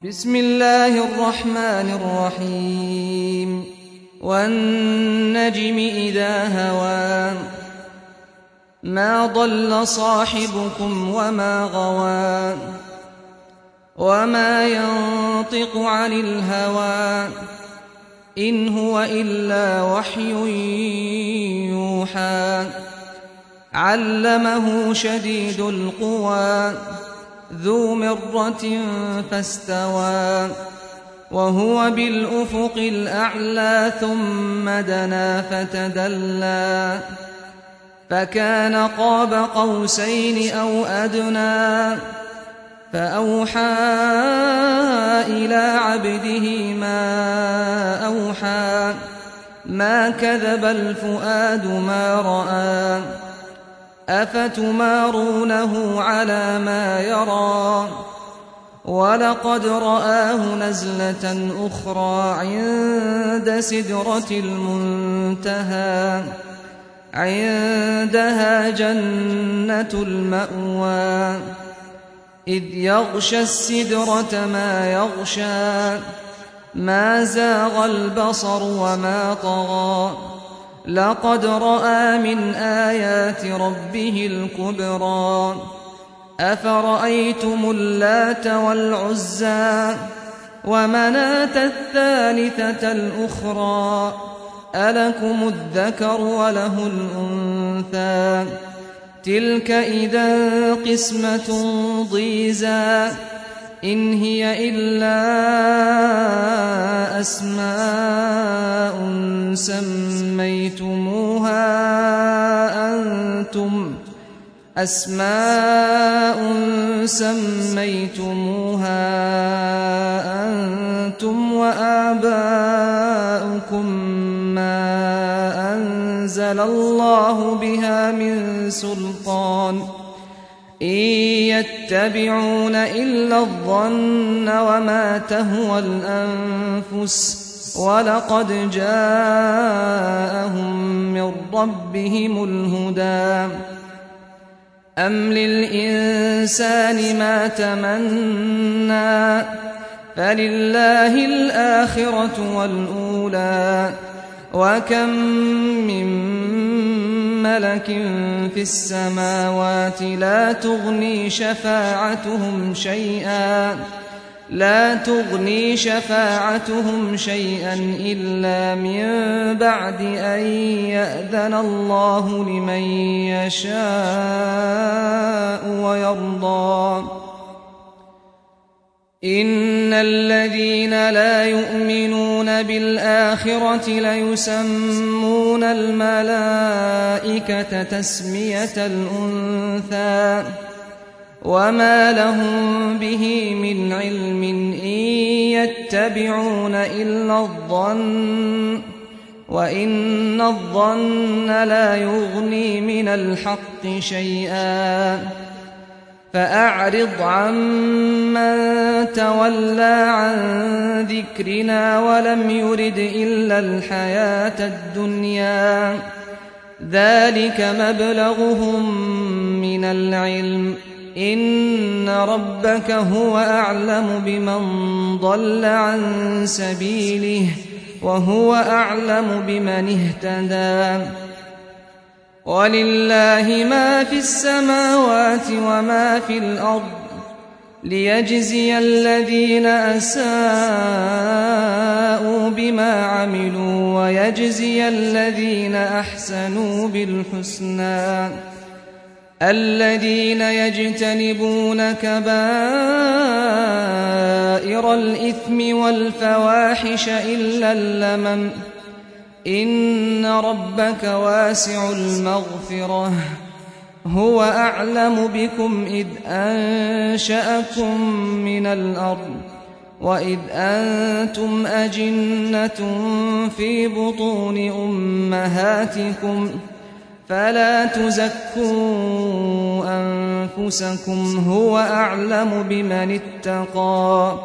بسم الله الرحمن الرحيم والنجم إذا هوى ما ضل صاحبكم وما غوى وما ينطق عن الهوى إن هو إلا وحي يوحى علمه شديد القوى ذو مرة فاستوى وهو بالأفق الأعلى ثم دنا فتدلى فكان قاب قوسين أو أدنى فأوحى إلى عبده ما أوحى ما كذب الفؤاد ما رأى أفتمارونه على ما يرى ولقد رآه نزلة أخرى عند سدرة المنتهى عندها جنة المأوى إذ يغشى السدرة ما يغشى ما زاغ البصر وما طغى لقد رأى من آيات ربه الكبرى أفرأيتم اللات والعزى ومناة الثالثة الأخرى ألكم الذكر وله الأنثى تلك إذا قسمة ضيزى إن هي إلا أسماء سميتموها أنتم وآباؤكم ما أنزل الله بها من سلطان إن يتبعون إلا الظن وما تهوى الأنفس ولقد جاءهم من ربهم الهدى أم للإنسان ما تمنى فلله الآخرة والأولى وكم من ملك في السماوات لا تغني شفاعتهم شيئا إلا من بعد أن يأذن الله لمن يشاء ويرضى إن الذين لا يؤمنون بالآخرة ليسمون الملائكة تسمية الأنثى وما لهم به من علم إن يتبعون إلا الظن وإن الظن لا يغني من الحق شيئا فأعرض عمن تولى عن ذكرنا ولم يرد إلا الحياة الدنيا ذلك مبلغهم من العلم إن ربك هو أعلم بمن ضل عن سبيله وهو أعلم بمن اهتدى ولله ما في السماوات وما في الأرض ليجزي الذين أساءوا بما عملوا ويجزي الذين أحسنوا بالحسنى الذين يجتنبون كبائر الإثم والفواحش إلا اللمم إن ربك واسع المغفرة هو أعلم بكم إذ أنشأكم من الأرض وإذ أنتم أجنة في بطون أمهاتكم فلا تزكوا أنفسكم هو أعلم بمن اتقى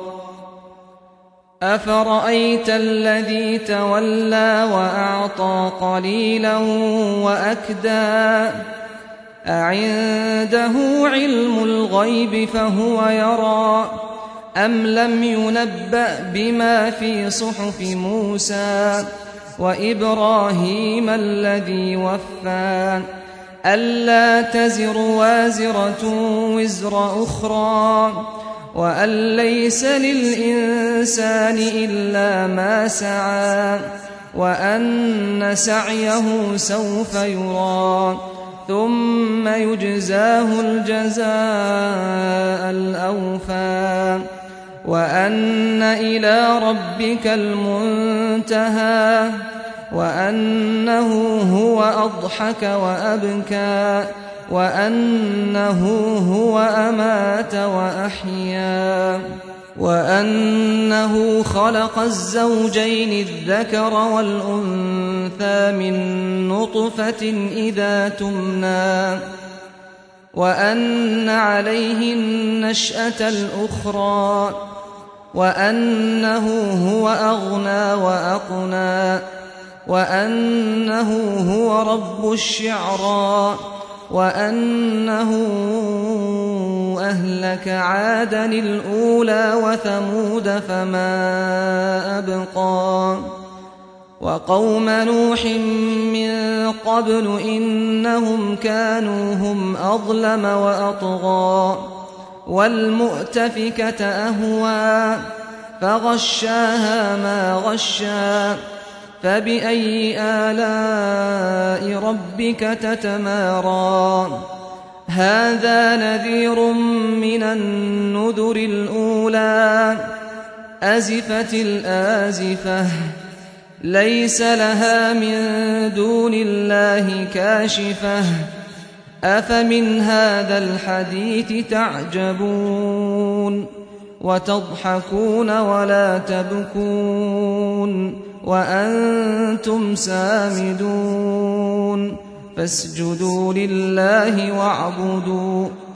أفرأيت الذي تولى وأعطى قليلا وأكدى أعنده علم الغيب فهو يرى أم لم ينبأ بما في صحف موسى وإبراهيم الذي وفى ألا تزر وازرة وزر أخرى وأن ليس للإنسان إلا ما سعى وأن سعيه سوف يرى ثم يجزاه الجزاء الأوفى وأن إلى ربك المنتهى وأنه هو أضحك وأبكى وأنه هو أمات وأحيا وأنه خلق الزوجين الذكر والأنثى من نطفة إذا تمنى وأن عليه النشأة الأخرى وأنه هو أغنى وأقنى وأنه هو رب الشعرى وأنه أهلك عادا الأولى وثمود فما أبقى وقوم نوح من قبل إنهم كانوا هم أظلم وأطغى والمؤتفكة أهوى فغشاها ما غشى فبأي آلاء ربك تتمارى هذا نذير من النذر الأولى أزفت الآزفة ليس لها من دون الله كاشفة أفمن هذا الحديث تعجبون وتضحكون ولا تبكون وأنتم سامدون فاسجدوا لله واعبدوا